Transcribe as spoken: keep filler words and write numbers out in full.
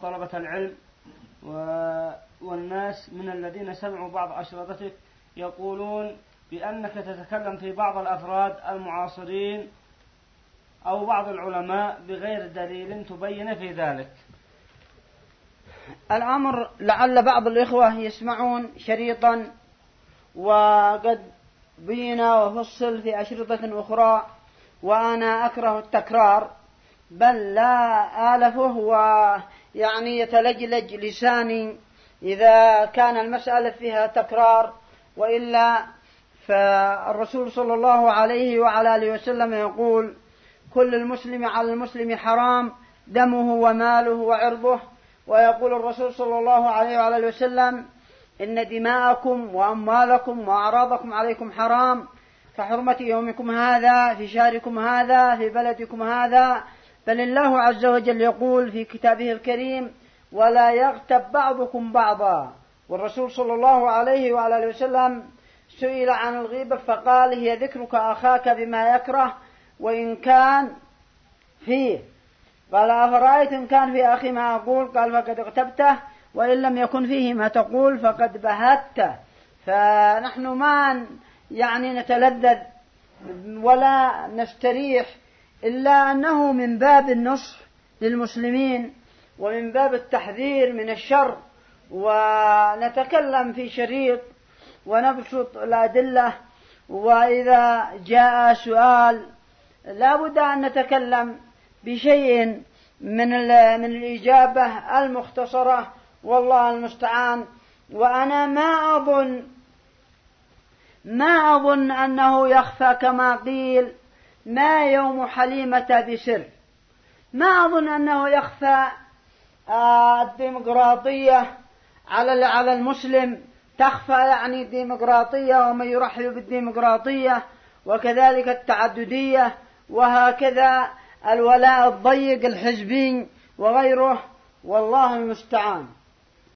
طلبة العلم والناس من الذين سمعوا بعض أشرطتك يقولون بأنك تتكلم في بعض الأفراد المعاصرين أو بعض العلماء بغير دليل تبين في ذلك. الأمر لعل بعض الإخوة يسمعون شريطا وقد بين وفصل في أشرطة أخرى، وأنا أكره التكرار بل لا آلفه، ويعني يتلجلج لساني إذا كان المسألة فيها تكرار، وإلا فالرسول صلى الله عليه وعلى آله وسلم يقول: كل المسلم على المسلم حرام دمه وماله وعرضه. ويقول الرسول صلى الله عليه وعلى آله وسلم: إن دماءكم وأموالكم وأعراضكم عليكم حرام كحرمة يومكم هذا في شهركم هذا في بلدكم هذا. بل الله عز وجل يقول في كتابه الكريم: ولا يغتب بعضكم بعضا. والرسول صلى الله عليه وعلى آله وسلم سئل عن الغيبة فقال: هي ذكرك أخاك بما يكره وإن كان فيه. قال: أفرأيت إن كان في أخي ما أقول؟ قال: فقد اغتبته، وإن لم يكن فيه ما تقول فقد بهته. فنحن ما يعني نتلذذ ولا نستريح، إلا أنه من باب النصح للمسلمين ومن باب التحذير من الشر، ونتكلم في شريط ونبسط الأدلة، وإذا جاء سؤال لا بد أن نتكلم بشيء من من الإجابة المختصرة، والله المستعان. وأنا ما أظن ما أظن أنه يخفى كما قيل: ما يوم حليمة بسر. ما أظن أنه يخفى الديمقراطية على على المسلم، تخفى يعني الديمقراطية ومن يرحب بالديمقراطية، وكذلك التعددية، وهكذا الولاء الضيق الحزبي وغيره، والله المستعان.